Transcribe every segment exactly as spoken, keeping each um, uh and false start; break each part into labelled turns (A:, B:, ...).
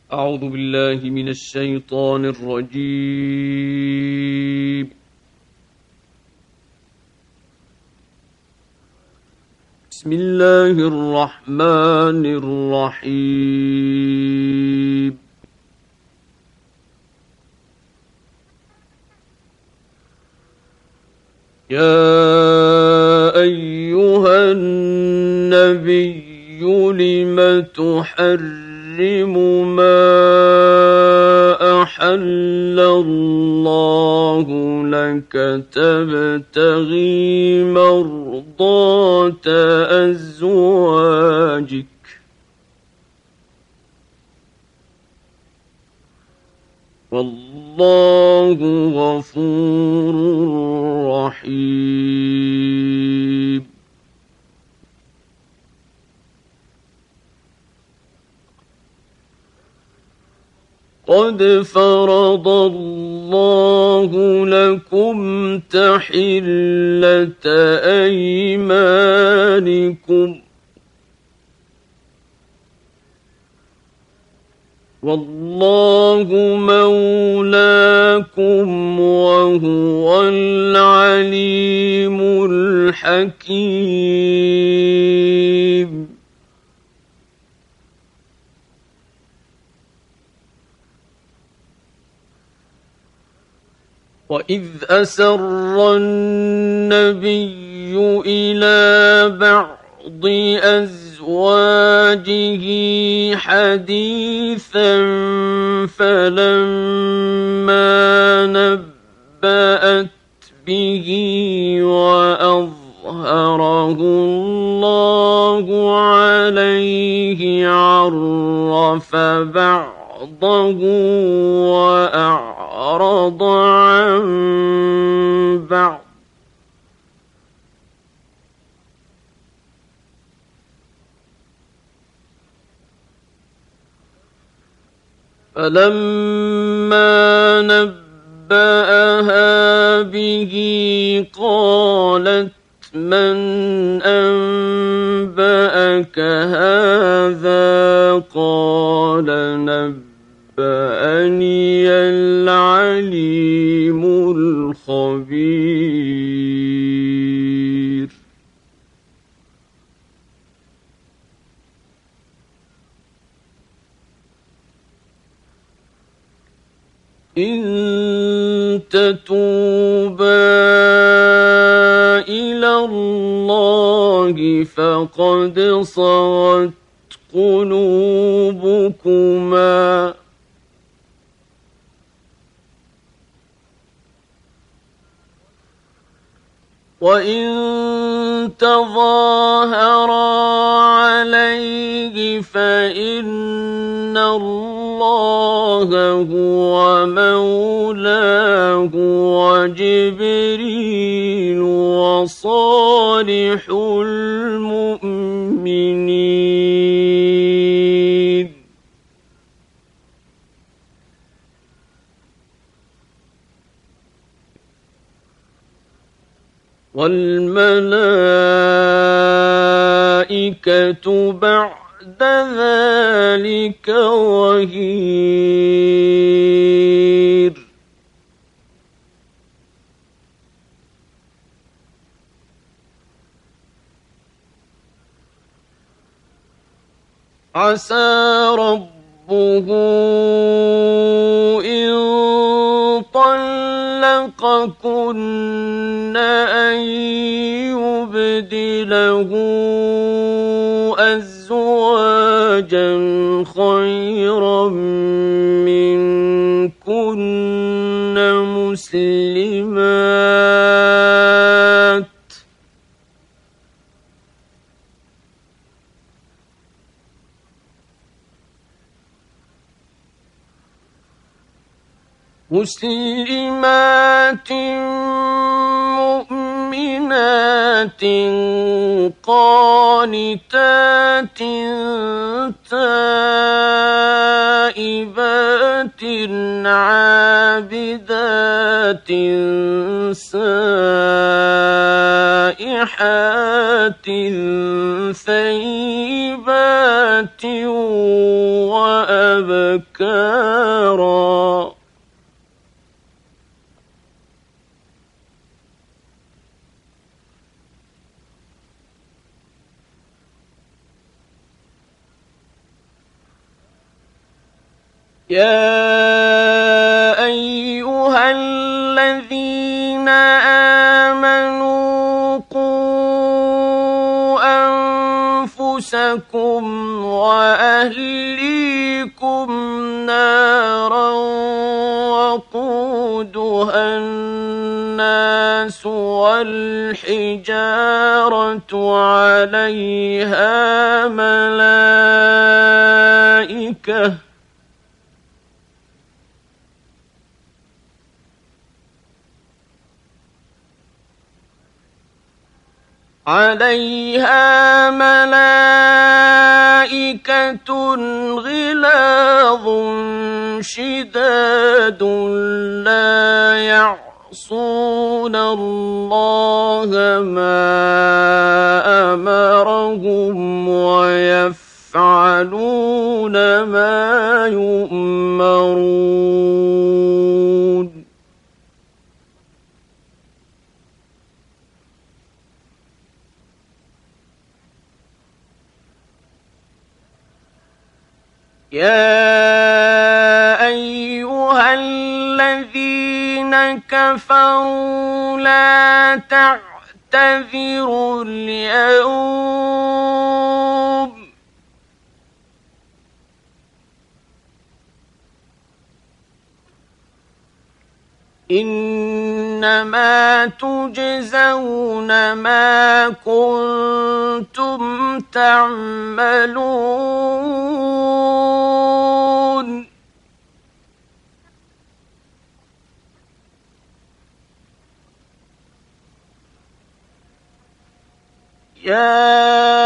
A: أعوذ بالله من الشيطان الرجيم. بسم الله الرحمن الرحيم. يا أيها النبي لم تحرم ما أحل الله لك تبتغي مرضات أزواجك والله غفور رحيم. قد فرض الله لكم تحلة أيمانكم والله مولاكم وهو العليم الحكيم. وإذ أسر النبي إلى بعض أزواجه حديثا فلما نبأت به وأظهره الله عليه عرف بعضه وأعرض عن بعض فلما نبأها به قالت من أنبأك هذا قال نبأني العليم الخبير. إن تتوبا إلى الله فقد صغت قلوبكما وإن تظاهرا عليه فإن الله هو مولاه وجبريل وصالح المؤمنين والملائكة بعد ذلك ظهير. عسى ربه إن طلقكن أن يبدله أزواجا خيرا منكن مسلمات مسلمات مؤمنات قانتات تائبات عابدات سائحات ثيبات وأبكارا وأبكارا يا أيها الذين آمنوا قوا أنفسكم وأهليكم نارا وقودها الناس والحجارة عليها ملائكة عليها ملائكة غلاظ شداد لا يعصون الله ما أمرهم ويفعلون ما يؤمرون يا أيها الذين كفروا لا تعتذروا اليوم إنما تجزون ما كنتم تعملون يا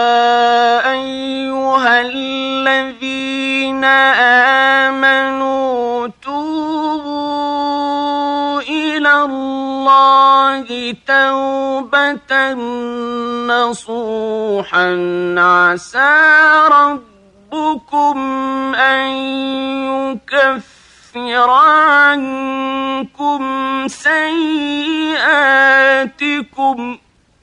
A: أيها الذين آمنوا توبوا إلى الله توبة نصوحا عسى ربكم أن يكفر عنكم سيئاتكم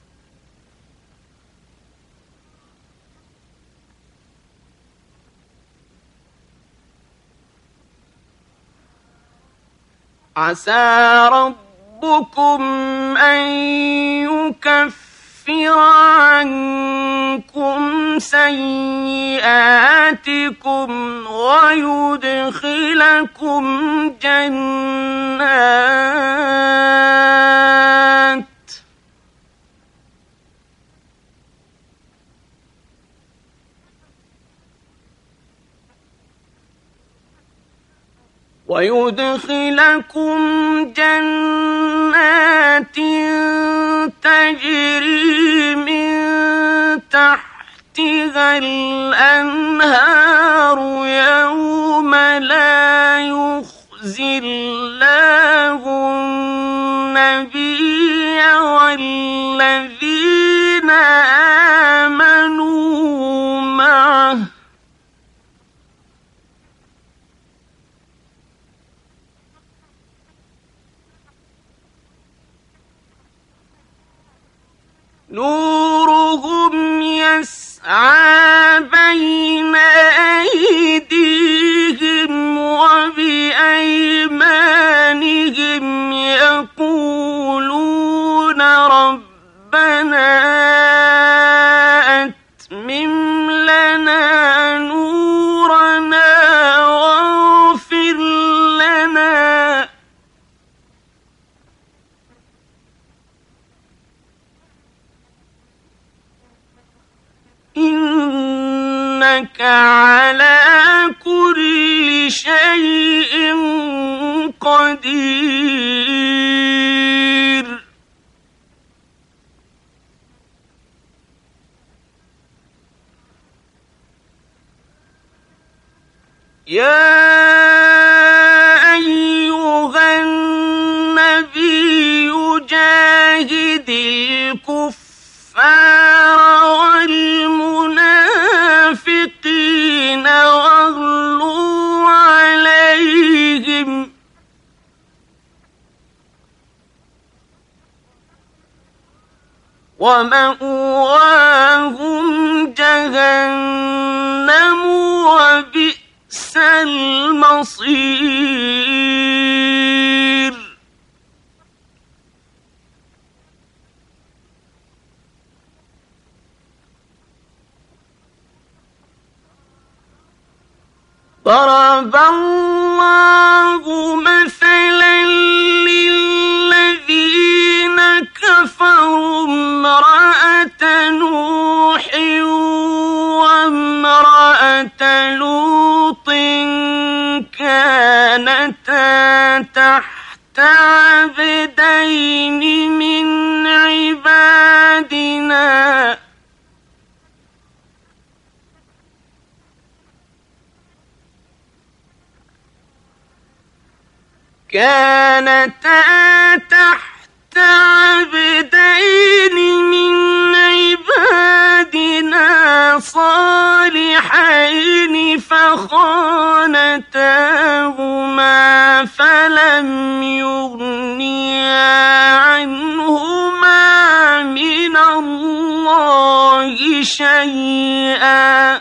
A: عسى ربكم أن يكفر عنكم سيئاتكم ويدخلكم جنات ويدخلكم جنات تجري من تحتها الأنهار يوم لا يخزي الله النبي والذين آمنوا معه نورهم يسعى بين أيديهم وبأيمانهم يقولون ربنا أتمم لنا نورنا واغفر لنا إنك على كل شيء قدير يا أيها النبي جاهد الكفار والمنافقين واغلظ ومأواهم جهنم وبئس المصير. ضرب الله مثلا للذين كفروا امرأة نوح وامرأة لوط كانتا تحت عبدين من عبادنا كانتا تحت عبدين من عبادنا صالحين فخانتاهما فلم يغنيا عنهما من الله شيئا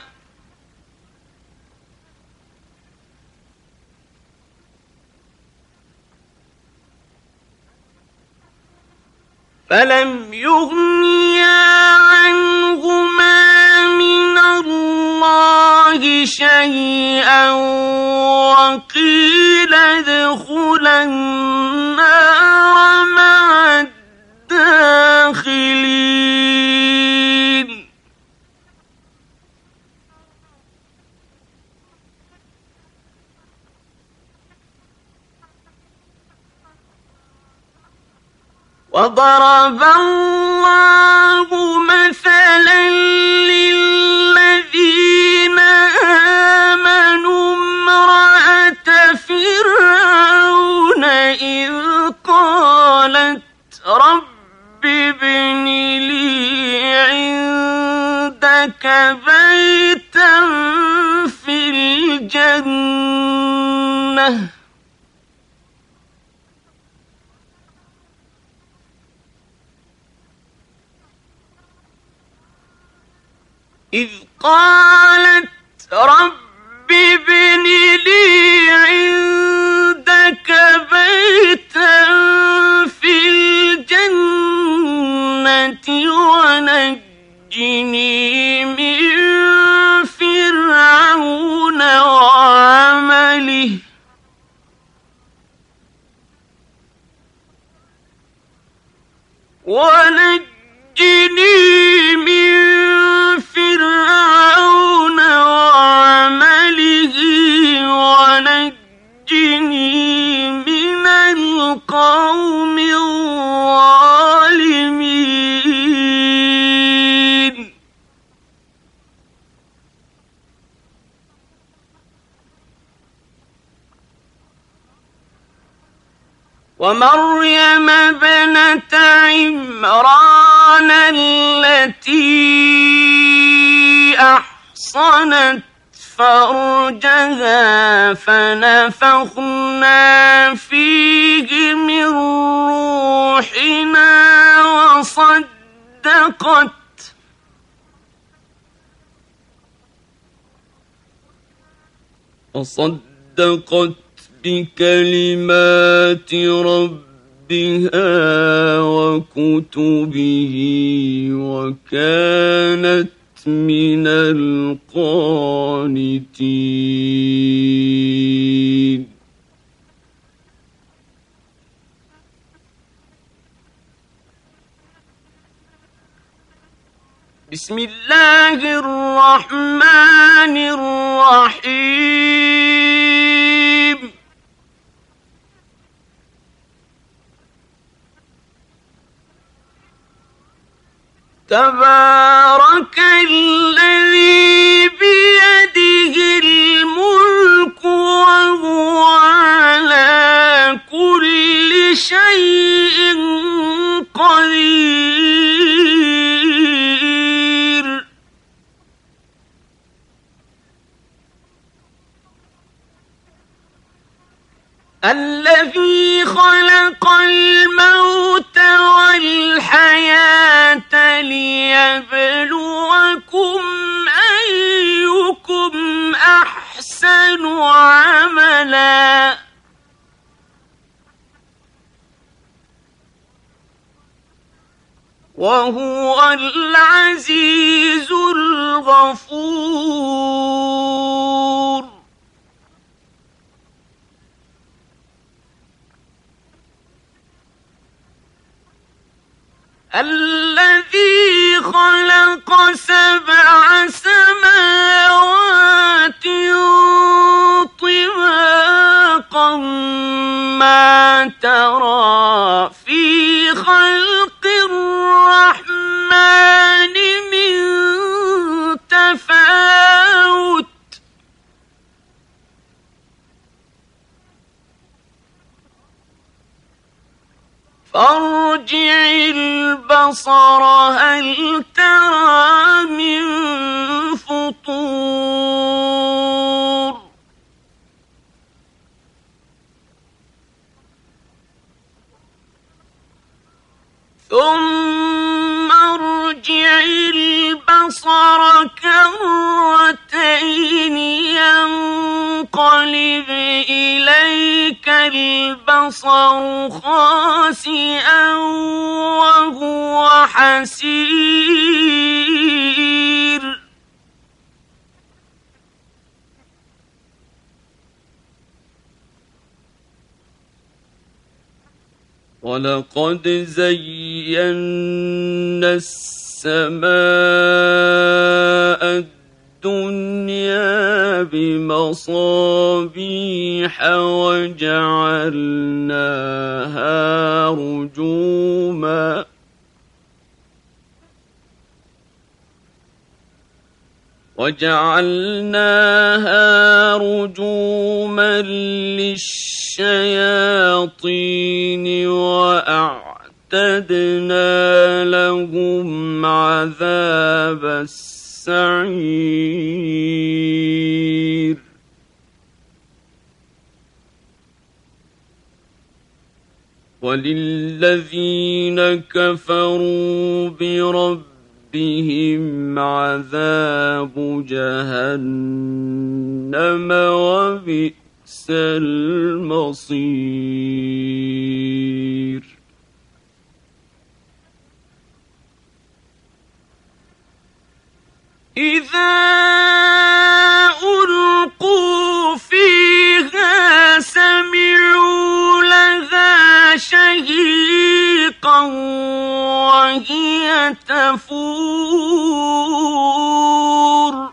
A: فلم يغنيا عنهما من الله شيئا وقيل ادخلا النار مع الداخلين. وضرب الله مثلا للذين آمنوا امرأة فرعون إذ قالت رب ابن لي عندك بيتا في الجنة إذ قالت رب ابن لي عندك بيتا في الجنة ونجني من فرعون وعمله ونجني من فرعون وعمله ونجني من القوم الظالمين. ومريم ابنة عمران التي أحصنت فرجها فنفخنا فيه من روحنا وصدقت وصدقت بكلمات ربها وكتبه وكانت من القانتين. بسم الله الرحمن الرحيم. تبارك الذي بيده الملك وهو على كل شيء قدير. الذي خلق الموت والحياة الحياة ليبلوكم أيكم أحسن عملا وهو العزيز الغفور. الذي خلق سبع سماوات طباقا ما ترى في خلق الرحمن من تفاوت فارجع البصر هل ترى من فطور ثم ارجع البصر كرتين ينقلب إليك البصر خاسئا وهو حسير ولقد زينا السماء الدنيا بمصابيح وجعلناها رجوما وجعلناها رجوما للشياطين وأعتدنا لهم عذاب السعير وللذين كفروا بربهم عذاب جهنم وبئس المصير. إذا ألقوا فيها سمعوا لها شهيقا وهي تفور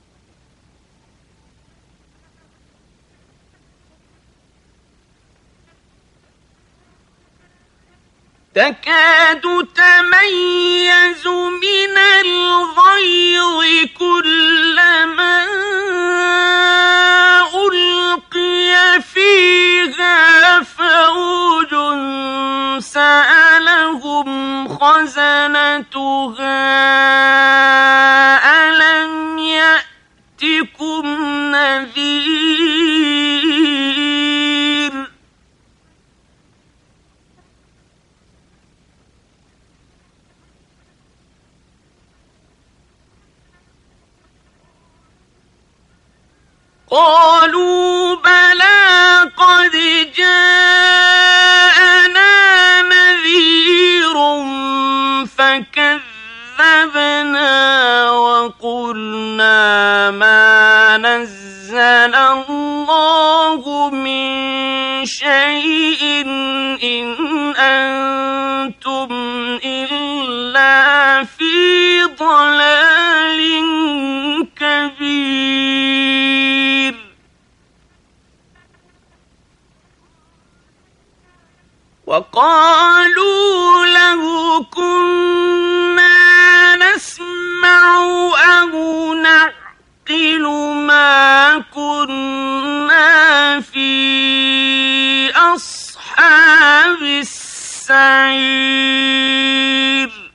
A: تكاد تميز من الغيظ كلما ألقي فيها فوج سألهم خزنتها ألم يأتكم نذير قالوا بلى قد جاءنا نذير فكذبنا وقلنا ما نزل الله من شيء إن أنتم إلا في ضلال كبير. وقالوا لو كنا نسمع أو نعقل ما كنا في أصحاب السعير.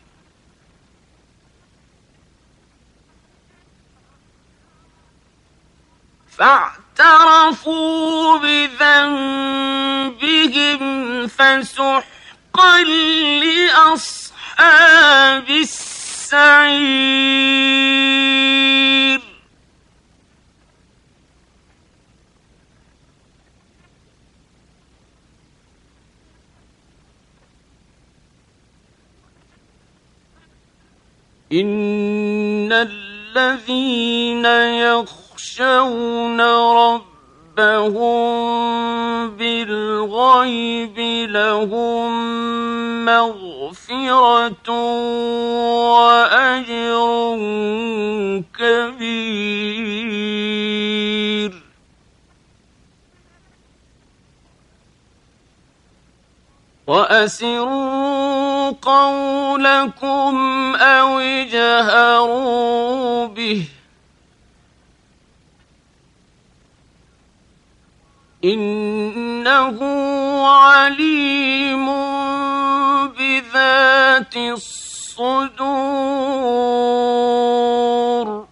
A: فاعترفوا بذنبهم فسحقا لأصحاب أصحاب السعير إن الذين يخشون ربهم بالغيب لهم مغفرة وأجر كبير وأسروا قولكم أو اجهروا به إنه عليم بذات الصدور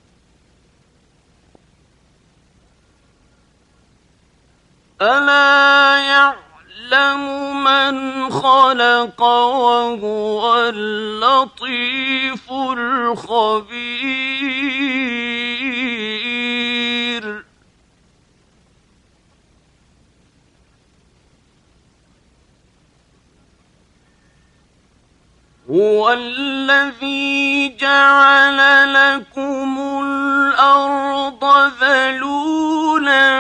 A: ألا يعلم من خلق وهو اللطيف الخبير هو الذي جعل لكم الأرض ذلولا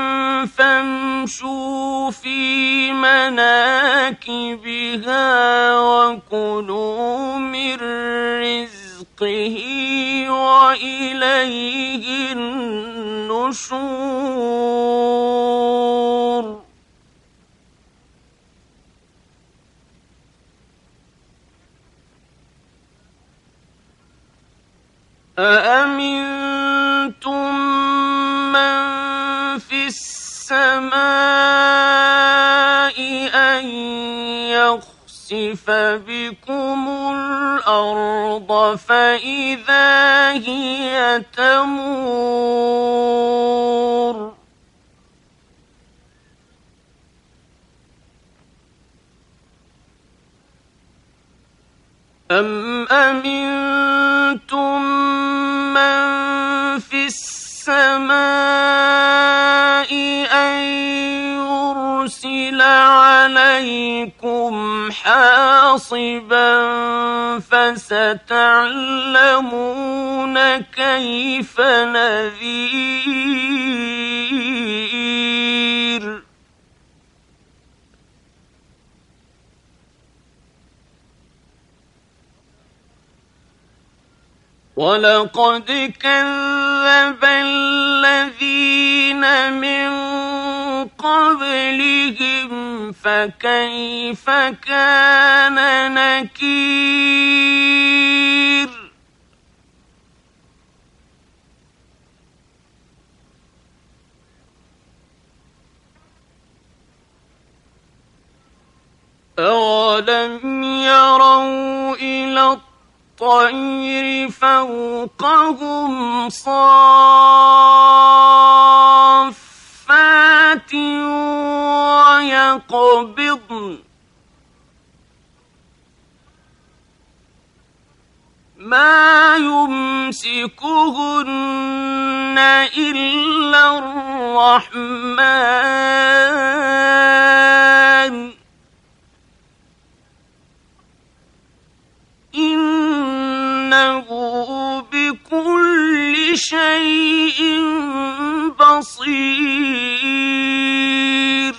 A: فامشوا في مناكبها وكلوا من رزقه وإليه النشور أأمنتم من في السماء أن يخسف بكم الأرض فإذا هي تمور أم أمنتم من في السماء أن يرسل عليكم حاصبا فستعلمون كيف نذير ولقد كذب الذين من قبلهم فكيف كان نكير أولم يروا إلى الطير فوقهم صافات ويقبضن ما يمسكهن إلا الرحمن إنه بكل شيء بصير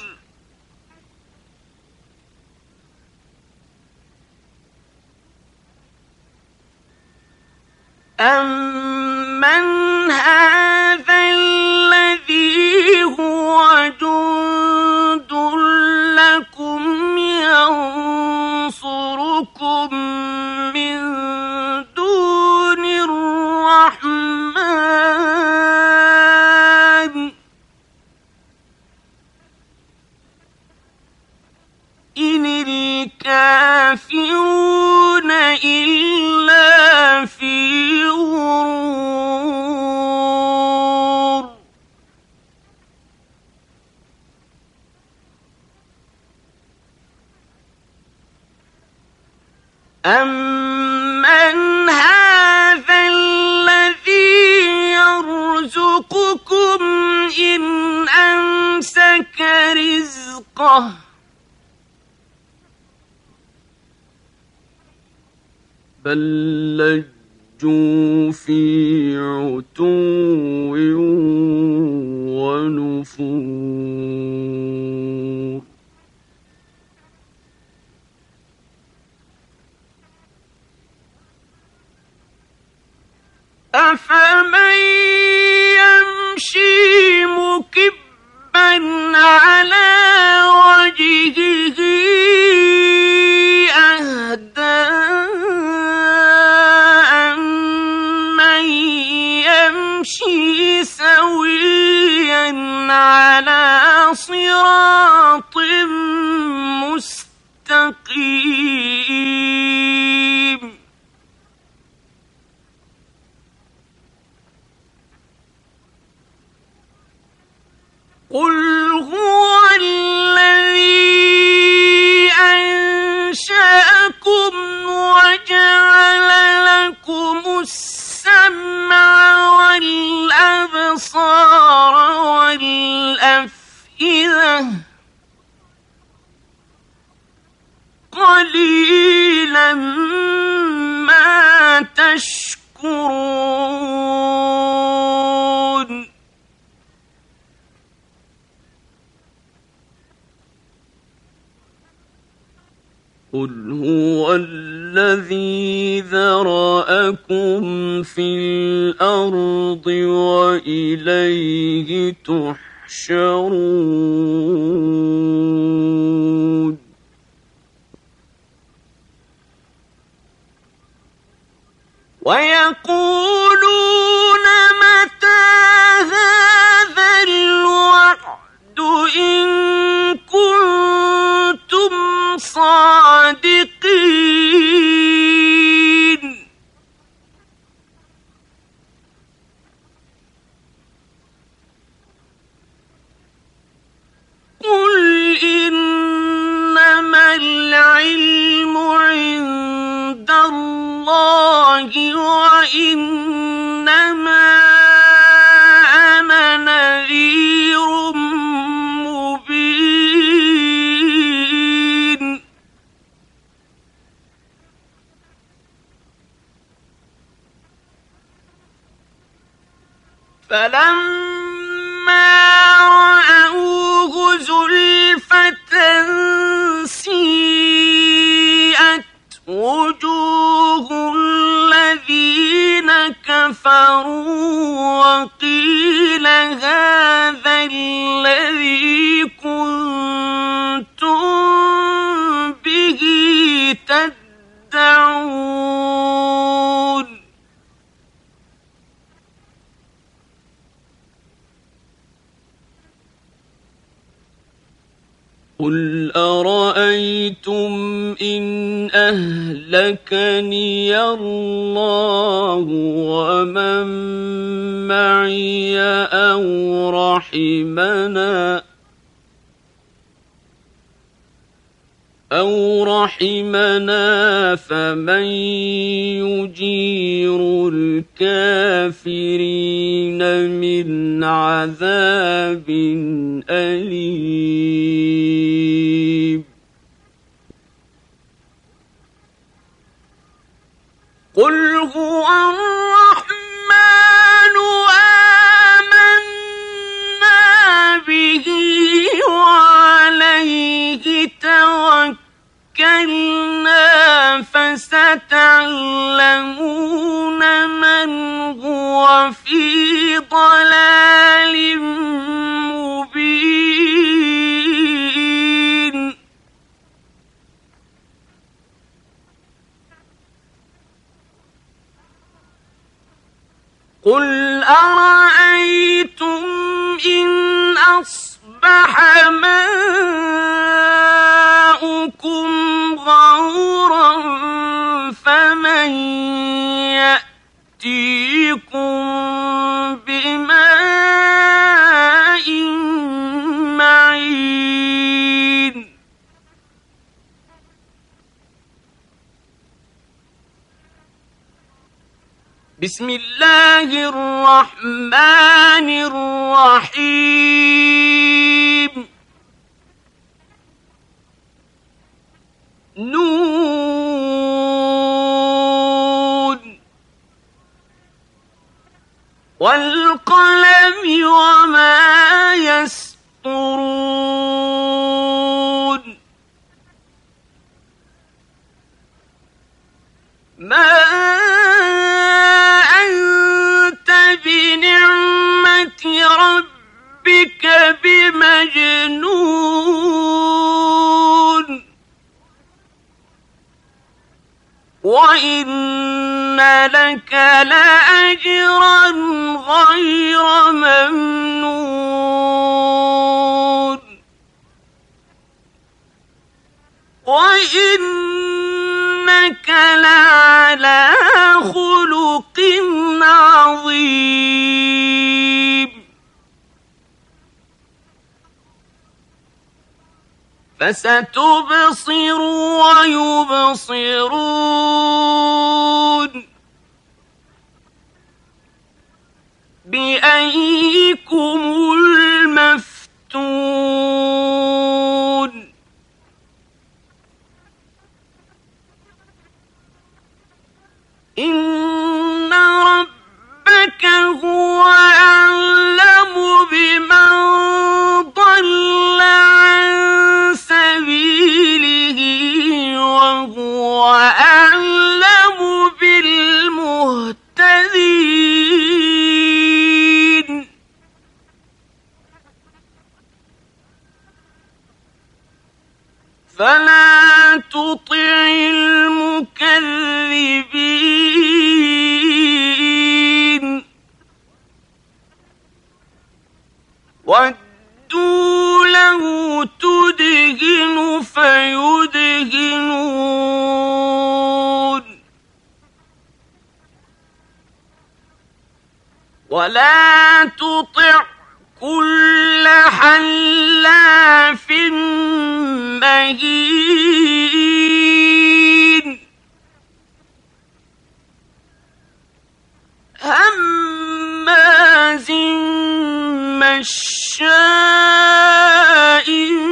A: أمن هذا الذي هو جند لكم ينصركم من دون الرحمن إن الكافرون إلا في غرور أَمَّنْ هَٰذَا الَّذِي يَرْزُقُكُمْ إِنْ أَمْسَكَ رِزْقَهُ بَل لَّجُّوا فِي عُتُوٍّ وَنُفُورٍ أَفَمَن يَمْشِي مُكِبًّا عَلَىٰ وَجْهِهِ أَهْدَىٰ أَمَّن يَمْشِي سَوِيًّا عَلَىٰ صِرَاطٍ مُّسْتَقِيمٍ قُلْ هُوَ الَّذِي أَنشَأَكُمْ وَجَعَلَ لَكُمُ السَّمْعَ وَالْأَبْصَارَ وَالْأَفْئِدَةَ ۚ قَلِيلًا مَّا تَشْكُرُونَ قُلْ هُوَ الَّذِي ذَرَأَكُمْ فِي الْأَرْضِ وَإِلَيْهِ تُحْشَرُونَ وَيَقُولُونَ مَتَىٰ هَٰذَا الْوَعْدُ إِن كُنتُمْ صَادِقِينَ قُلْ إِنَّمَا الْعِلْمُ عِندَ اللَّهِ وَإِنَّمَا أَنَا نَذِيرٌ مُّبِينٌ فَلَمَّا رَأَوْهُ زُلْفَةً سِيئَتْ وُجُوهُ الَّذِينَ كَفَرُوا وَقِيلَ هَٰذَا الَّذِي كُنتُم بِهِ تَدَّعُونَ قُلْ أَرَأَيْتُمْ إِنْ أَهْلَكَنِيَ اللَّهُ وَمَن مَّعِيَ أَوْ رَحِمَنَا أَوْ رَحِمَنَا فَمَن يُجِيرُ الْكَافِرِينَ مِنْ عَذَابٍ أَلِيمٍ قُلْ هُوَ الرَّحْمَٰنُ آمَنَّا بِهِ وَعَلَيْهِ تَوَكَّلْنَا فَسَتَعْلَمُونَ مَنْ هُوَ فِي ضَلَالٍ مُّبِينٍ قُلْ أَرَأَيْتُمْ إِنْ أَصْبَحَ مَاؤُكُمْ غَوْرًا فَمَن يَأْتِيكُم بِمَاءٍ مَّعِينٍ بسم الله الرحمن الرحيم نون والقلم وما يسطرون ما أنت بنعمة ربك بمجنون وإن لك لأجرا غير ممنون وإنك لعلى خلق عظيم فستبصر ويبصرون بأيكم المفتون إن ربك هو أعلم بمن ضل عن سبيله وهو أعلم بالمهتدين فلا تطع المكذبين ودوا له تدهن فيدهنون ولا تطع كل حلاف مهين هماز مشاء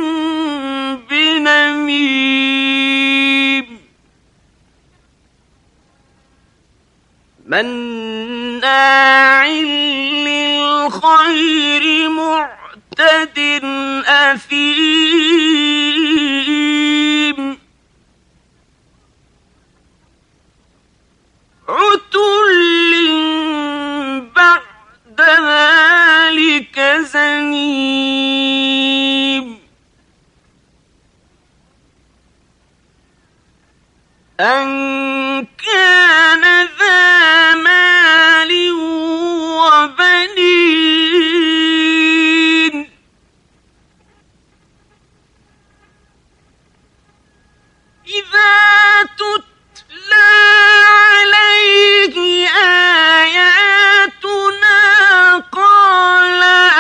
A: بنميم مناع للخير معتد أثيم عتل بعد ذلك زنيم أن كان ذا مال وبنين إذا تتلى عليه آياتنا قال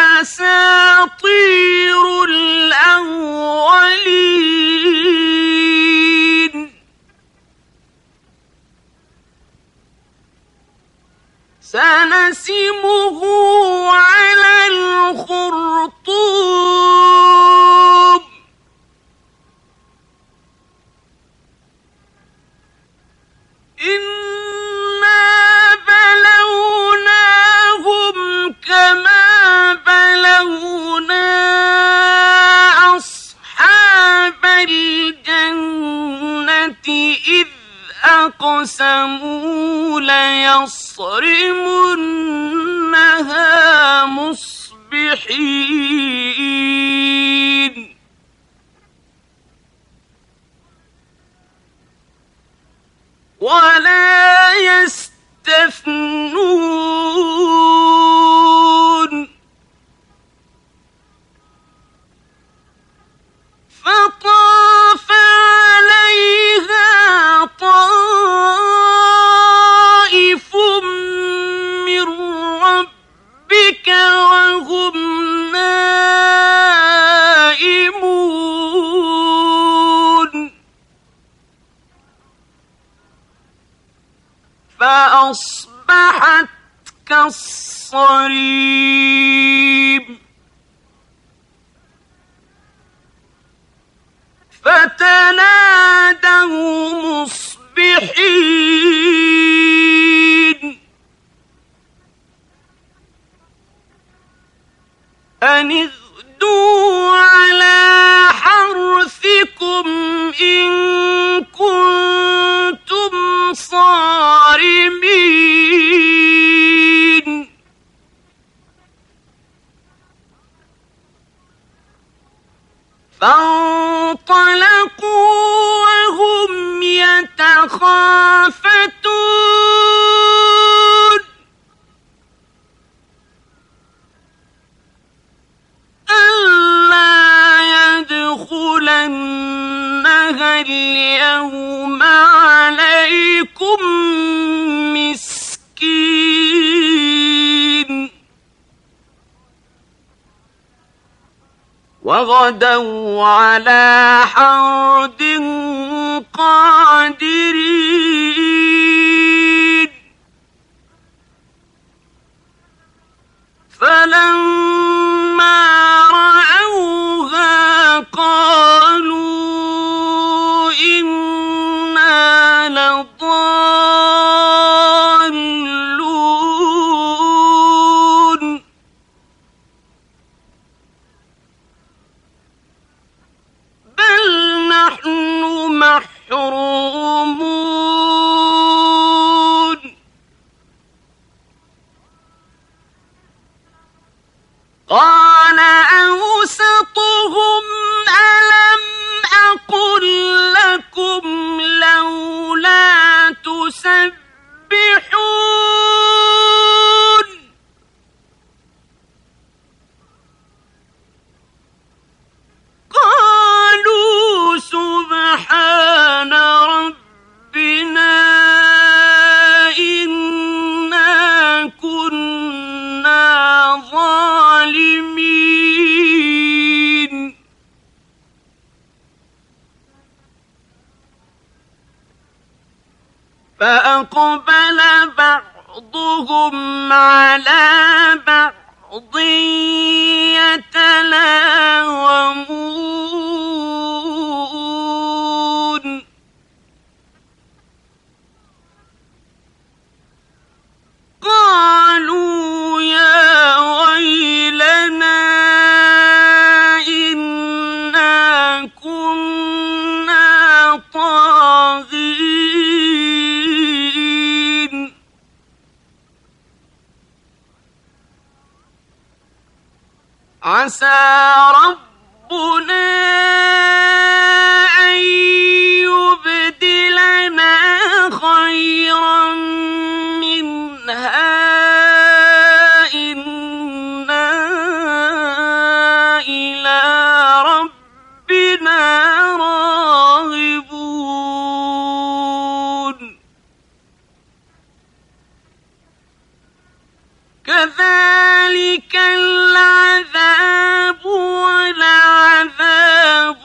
A: أساطير الأولين سنسمه على الخرطوم إنا بلوناهم كما بلونا أصحاب الجنة إذ أقسموا ليصرمنها مصبحين ولا يستثنون فطاف عليها طائف من ربك وهم نائمون فأصبح كالصريم فتنادوا مصبحين أن اغدوا على حرثكم إن كنتم صارمين فانطلقوا وهم يتخافتون ألا يدخلنها اليوم عليكم مسكين وغدوا على حرد قادرين فلما رأوها قالوا إنا لضالون بل نحن محرومون قال أوسطهم ألم أقل لكم لولا تسبحون قالوا سبحان ربنا إنا كنا ظالمين فأقبل بعضهم على بعض يتلاومون قالوا يا ويلنا إنا كنا طاغين عسى ربنا أن يبدلنا خيرا منها إنا إلى ربنا راغبون كذلك العذاب ولعذاب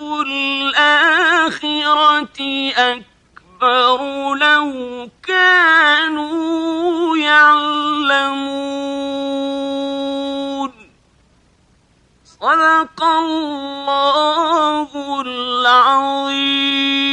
A: الآخرة أكبر لو كانوا يعلمون صدق الله العظيم.